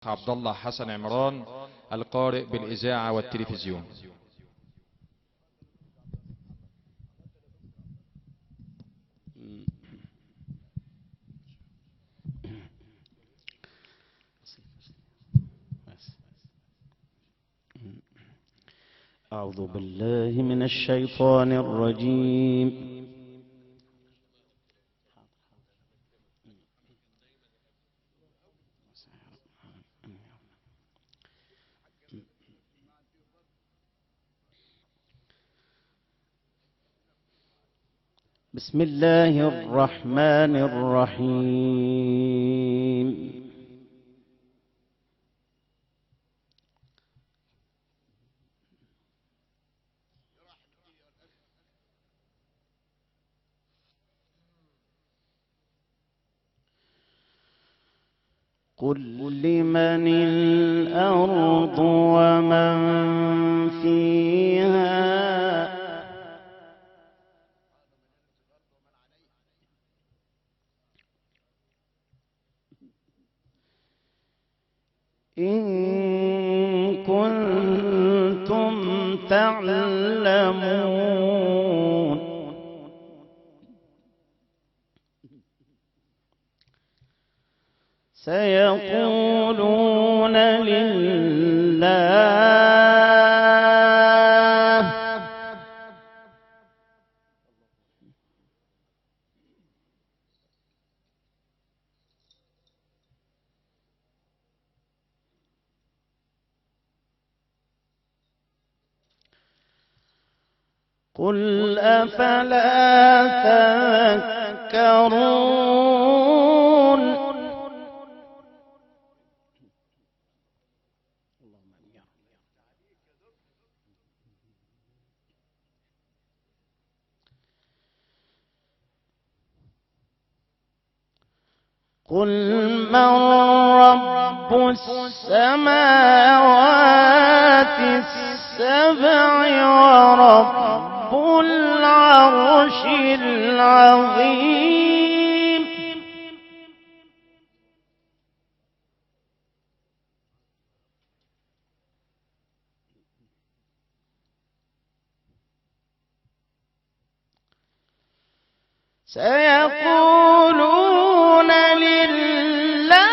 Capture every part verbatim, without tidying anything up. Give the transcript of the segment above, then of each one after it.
عبد الله حسن عمران القارئ بالإذاعة والتلفزيون. أعوذ بالله من الشيطان الرجيم. بسم الله الرحمن الرحيم. قل لمن الأرض ومن فيها إن كنتم تعلمون. سيقولون لله. قل أفلا تذكرون. قل من رب السماوات السبع ورب العرش العظيم. سيقولون لله.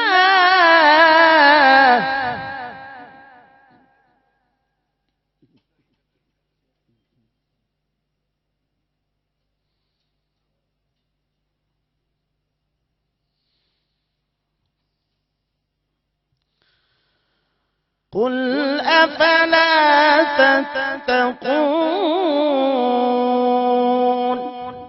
قل أفلا تتقون.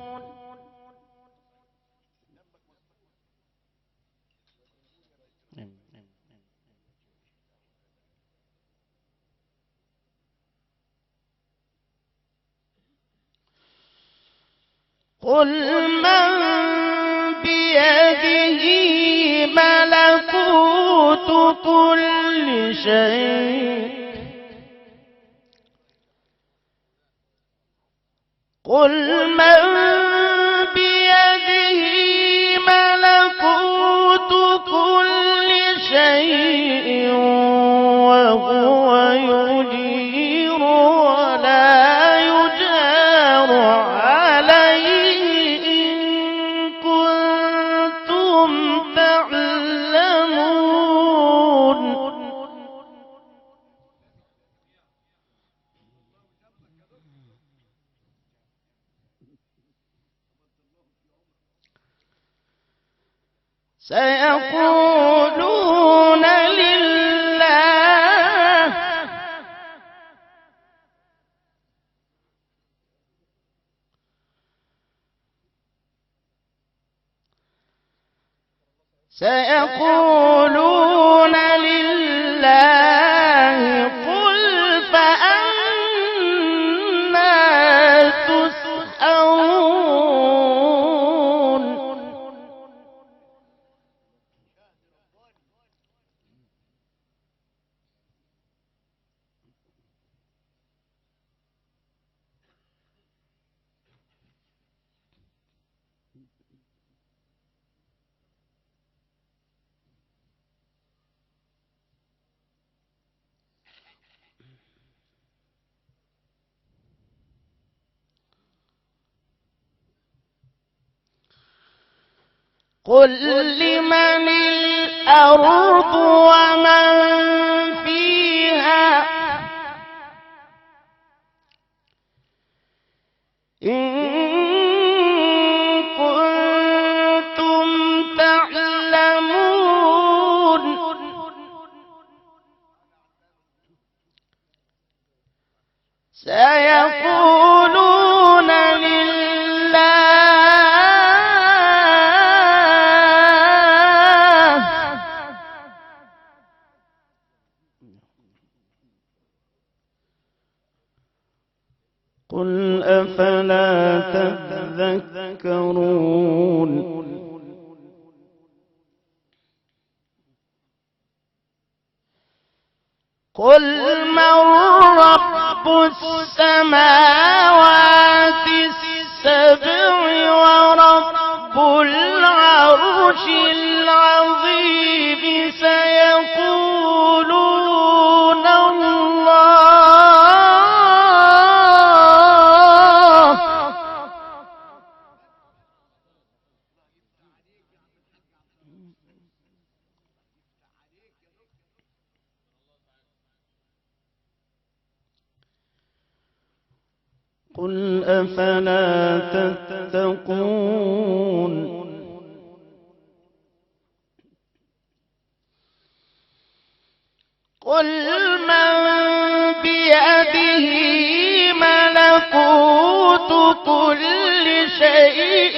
قل من بيده ملكوت كل شيء. قل من بيده ملكوت كل شيء وهو يجير ولا يجار عليه إن كنتم تعلمون. سيقولون لله. سيقولون لله. قل فأنى تسحرون. قل لمن الأرض ومن فيها إن كنتم تعلمون سيقولون لله قل أفلا تذكرون قل من رب السماوات السبع ورب العرش العظيم سيقولون الله قل أفلا تتقون قل من بيده ملكوت كل شيء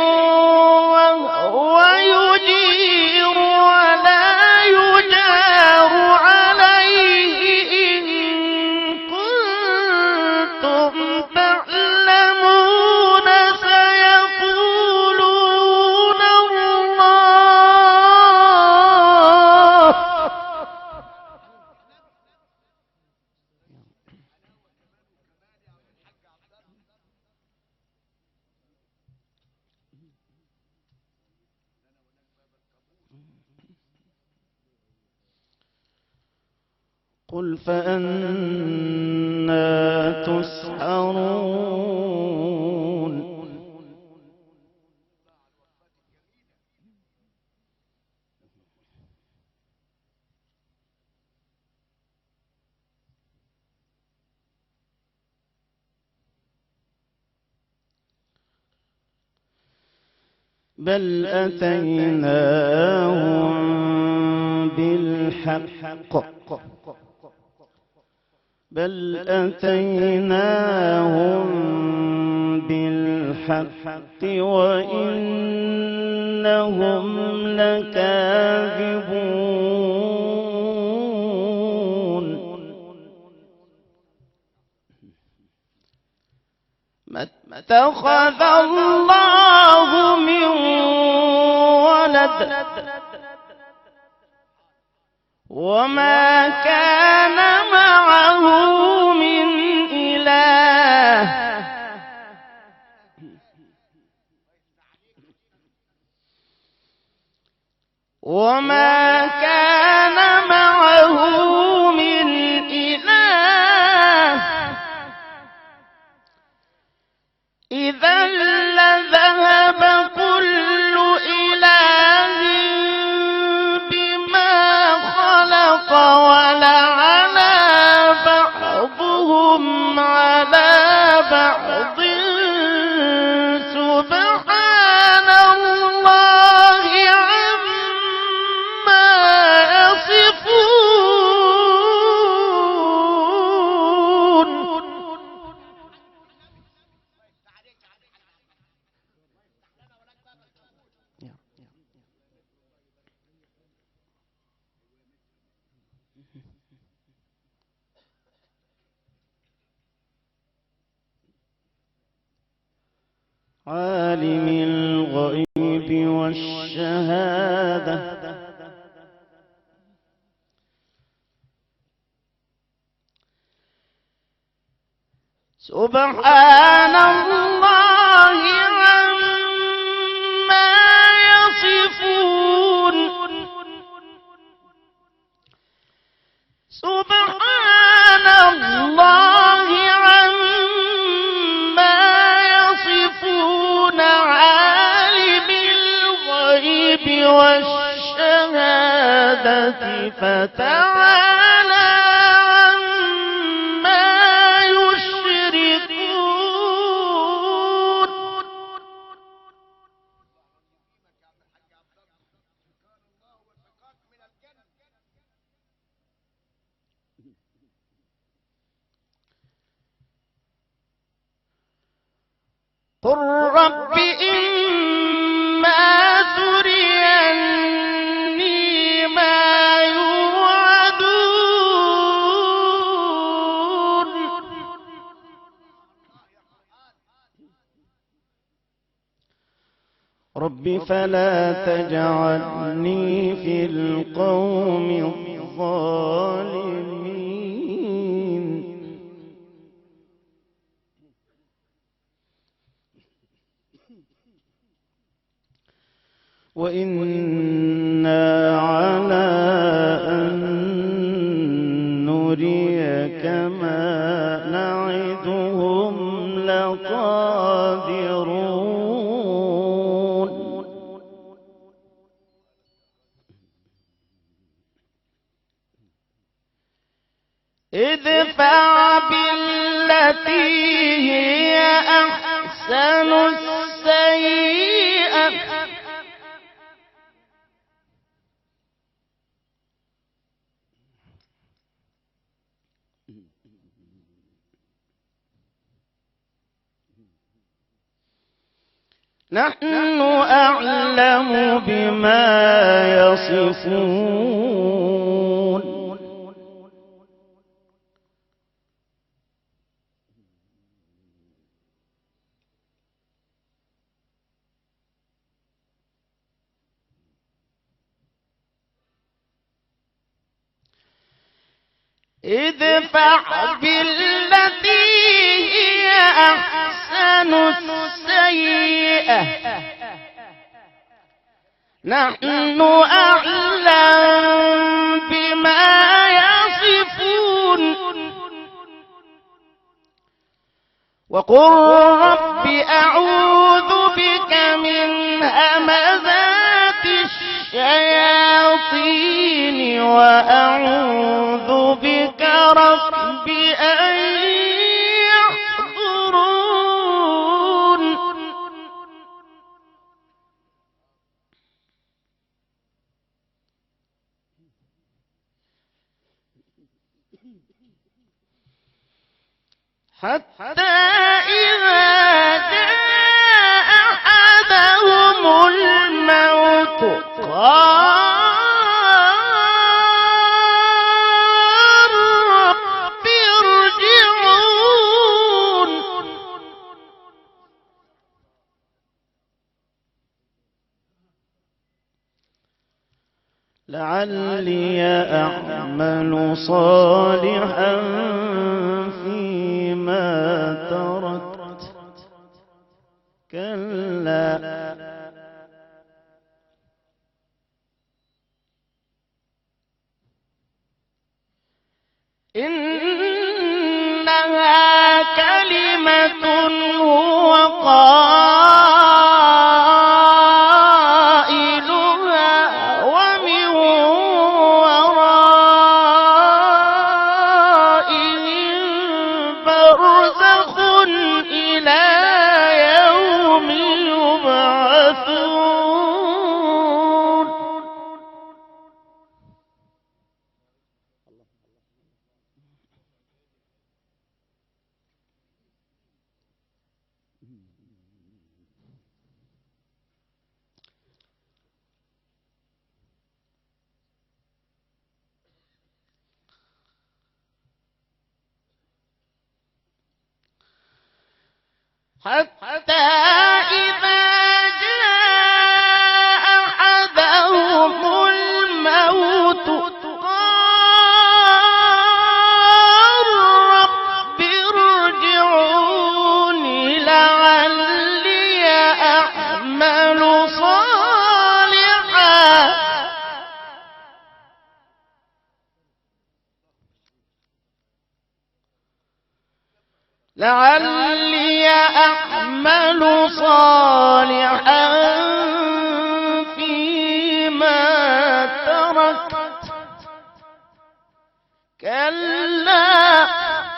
وهو يجير ولا يجار عليه إن كنتم تعلمون سيقولون الله قل فأنا تسحرون بل أتيناهم بالحق بل أتيناهم بالحق وإنهم لكاذبون ما اتخذ الله من ولد وما كان معه من إله وما كان معه من إله إذا لذهب كل إله ولعلى بعضهم على بعض سبحان الله عما يصفون عالم الغيب والشهادة سبحان الله عما يصفون سبحان الله عما يصفون عالم الغيب فتعالى عما يشركون. قل رب إما تريني ما يوعدون رب فلا تجعلني في القوم الظالمين. وإنا على أن نريك ما نعدهم لقادرون. ادفع بالتي هي أحسن السيئة نحن أعلم بما يصفون. ادفع بالتي هي أحسن السيئة نحن أعلم بما يصفون. وقل رب أعوذ بك من همزات الشياطين وأعوذ بك رب أن يحضرون. حتى إذا جاء أحدهم الموت قال رب ارجعون لعلي أعمل صالحا فيما تركت كلا إنها كلمة هو قائلها ومن ورائهم برزخ إلى يوم يبعثون. حتى إذا جاء أحدهم الموت قال رب ارجعون لعلي أعمل صالحا لعلي أعمل صالحا فيما تركت كلا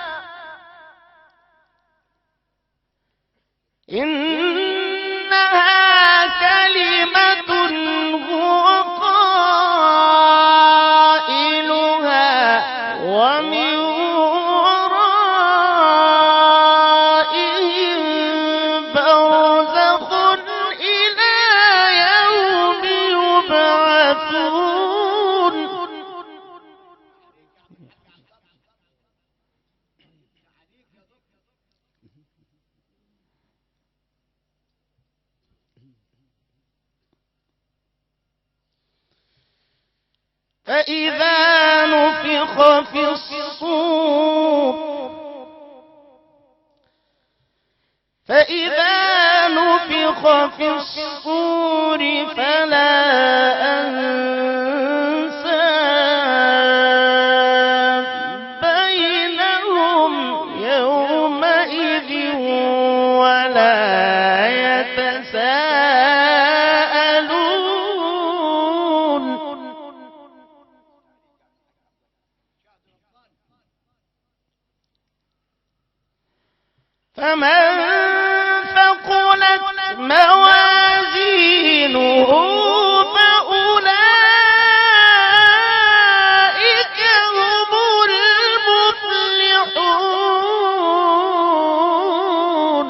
إنها كلمة هو قائلها ومن ورائهم برزخ إلى يوم يبعثون. فإذا نفخ في الصور فإذا نفخ في الصور فلا أنساب بينهم يومئذ ولا يتساءلون. فمن ثقلت موازينه فأولئك هم المفلحون.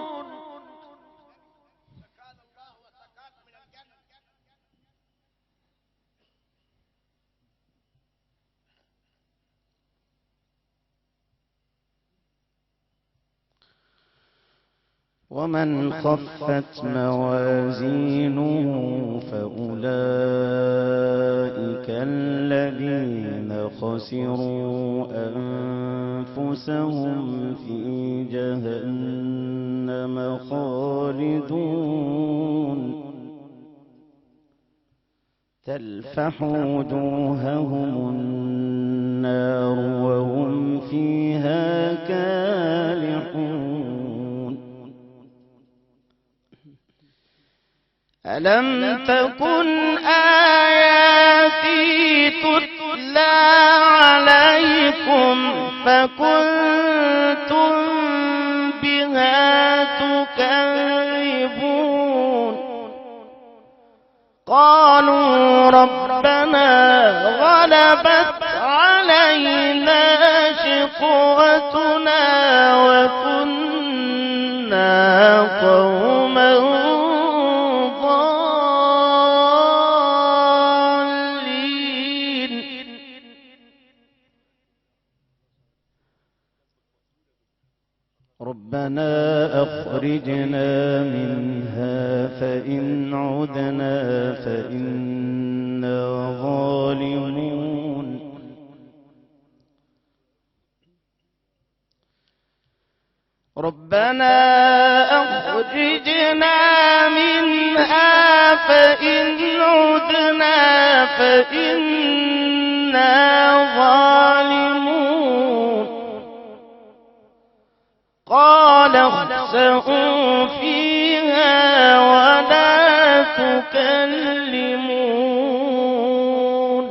ومن خفت موازينه فأولئك الذين خسروا أنفسهم في جهنم خالدون تلفح وجوههم النار وهم فيها كالحون. ألم تكن آياتي تتلى عليكم فكنتم بها تكذبون. قالوا ربنا غلبت علينا شقوتنا وكنا قوما ربنا أخرجنا منها فإن عدنا فإنا ظالمون. ربنا أخرجنا منها فإن عدنا فإنا ظالمون. قال اخسئوا فيها ولا تكلمون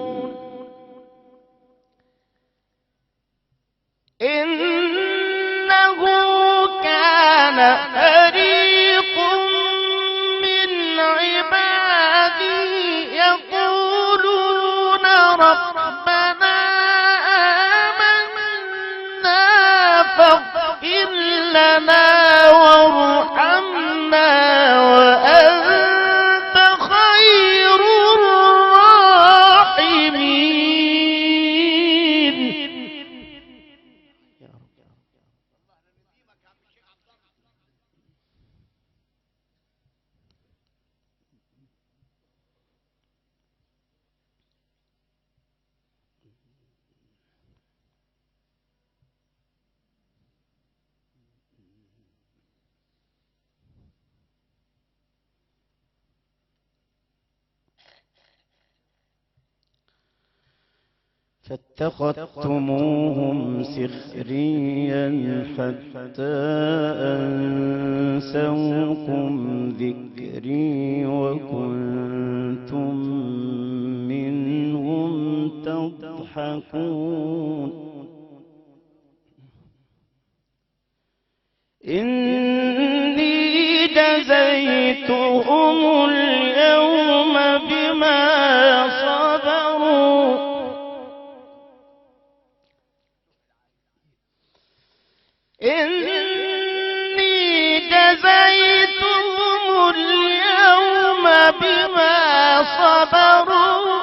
إنه كان فريق من عبادي يقولون ربنا آمنا فاغفر لنا وارحمنا وأنت خير الراحمين. فاتخذتموهم سخريا حتى أنسوكم ذكري وكنتم منهم تضحكون يضحكون إني جزيتهم اليوم بما صبروا إني جزيتهم اليوم بما صبروا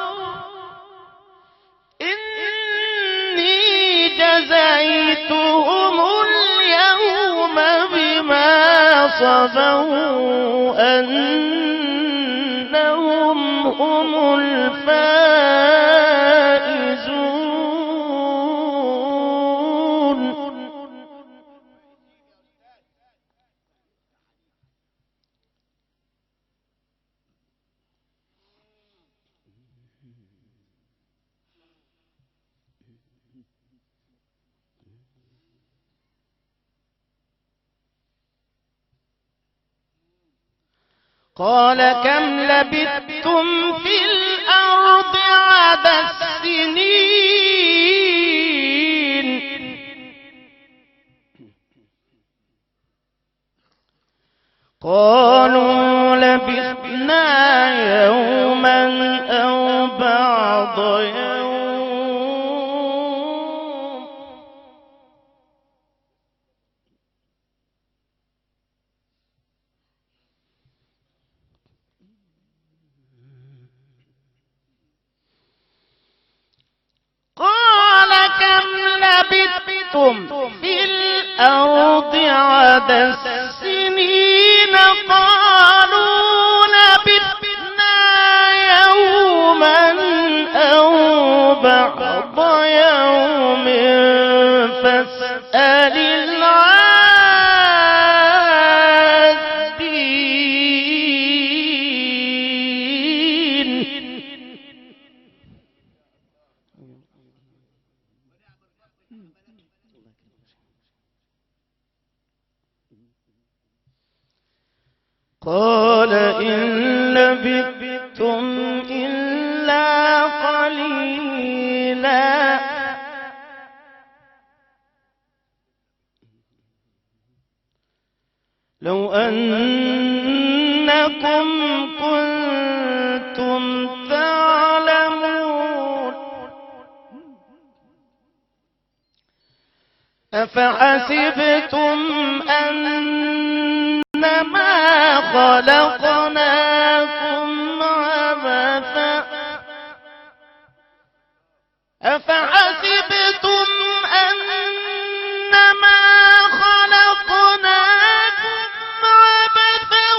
إني جزيتهم اليوم بما صبروا أنهم هم الفائزون قال كم لبثتم في الأرض عدد السنين قالوا لبثنا يوما أو بعض يوم قال كم لبثتم في الأرض عدد السنين قالوا لبثنا يوما أو بعض يوم فاسأل العادين قال إن لبثتم إلا قليلا لو أنكم كنتم تعلمون أفحسبتم أنما خلقناكم عبثا أفحسبتم أنما خلقناكم عبثا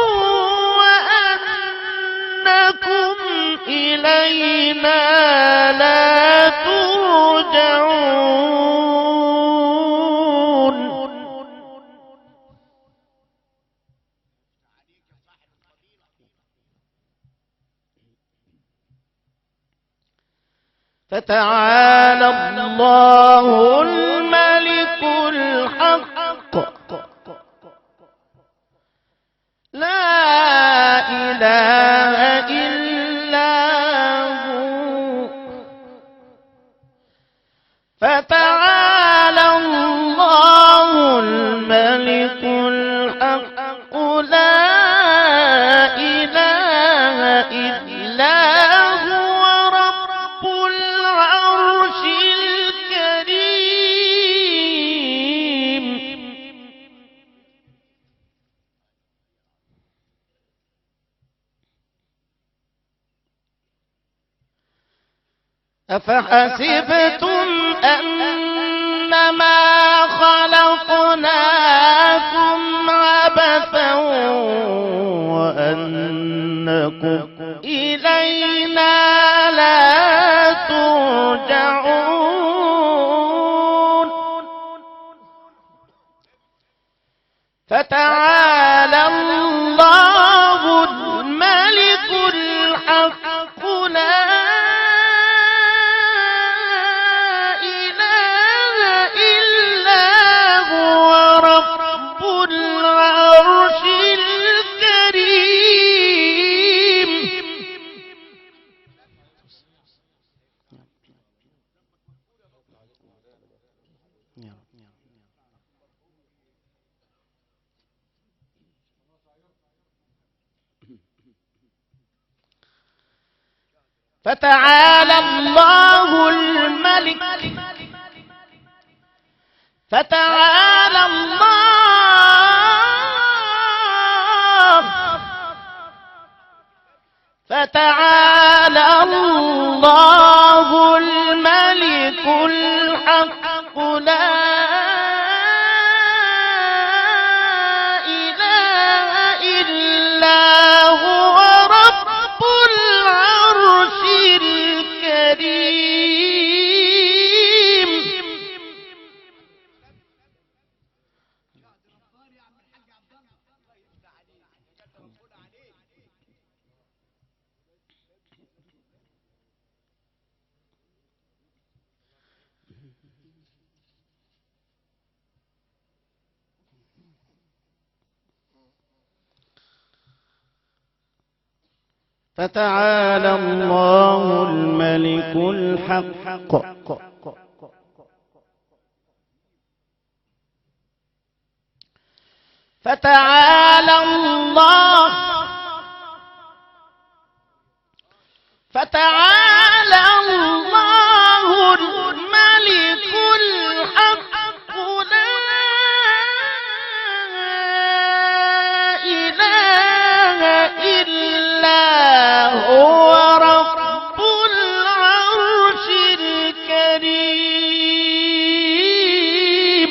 وأنكم إلينا لا ترجعون فتعالى الله الملك الحق لا إله إلا هو فتعالى الله الملك الحق لا إله إلا هو رب العرش الكريم أفحسبتم أنما خلقناكم عبثا وأنكم إلينا لا ترجعون فتعالى الله الملك الحق لا إله إلا هو فتعالى الله الملك فتعالى الله فتعالى الله الملك الحق لا إله إلا هو رب العرش الكريم. فتعالى الله الملك الحق فتعالى الله فتعالى الله الملك الحق لا إله إلا هو رب العرش الكريم.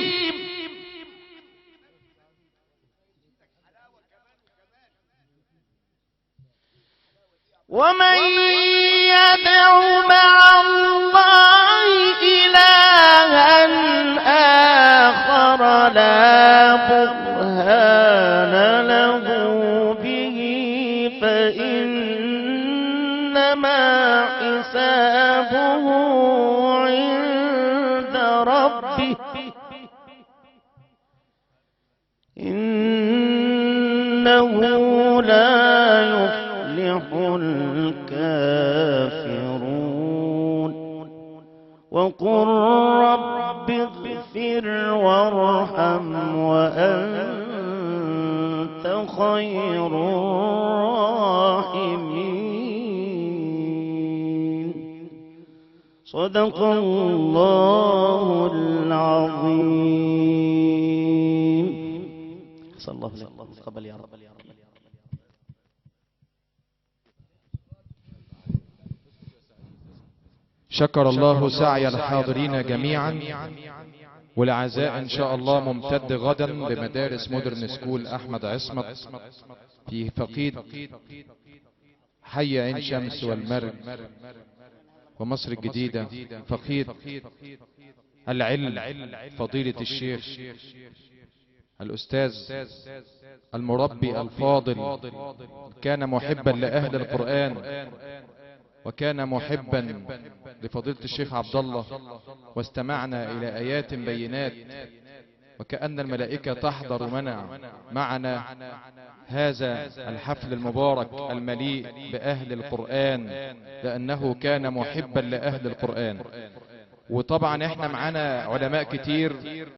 ومن يدع مع الله إلها آخر لا برهان له به فإنما حسابه عند ربه إنه لا يفلح الكافرون. وقل رب اغفر وارحم وأنت خير الراحمين. صدق الله العظيم. صلى الله عليه وسلم. تقبل يا رب. شكر الله سعي الحاضرين جميعا، والعزاء ان شاء الله ممتد غدا بمدارس مودرن سكول احمد عصمت في فقيد حي عين شمس والمرج ومصر الجديدة، فقيد العلم فضيلة الشيخ الأستاذ المربي الفاضل، كان محبا لأهل القرآن وكان محبا لفضيلة الشيخ عبد الله، واستمعنا إلى آيات بينات وكأن الملائكة تحضر منع معنا هذا الحفل المبارك المليء بأهل القرآن، لأنه كان محبا لأهل القرآن. وطبعا احنا معنا علماء كتير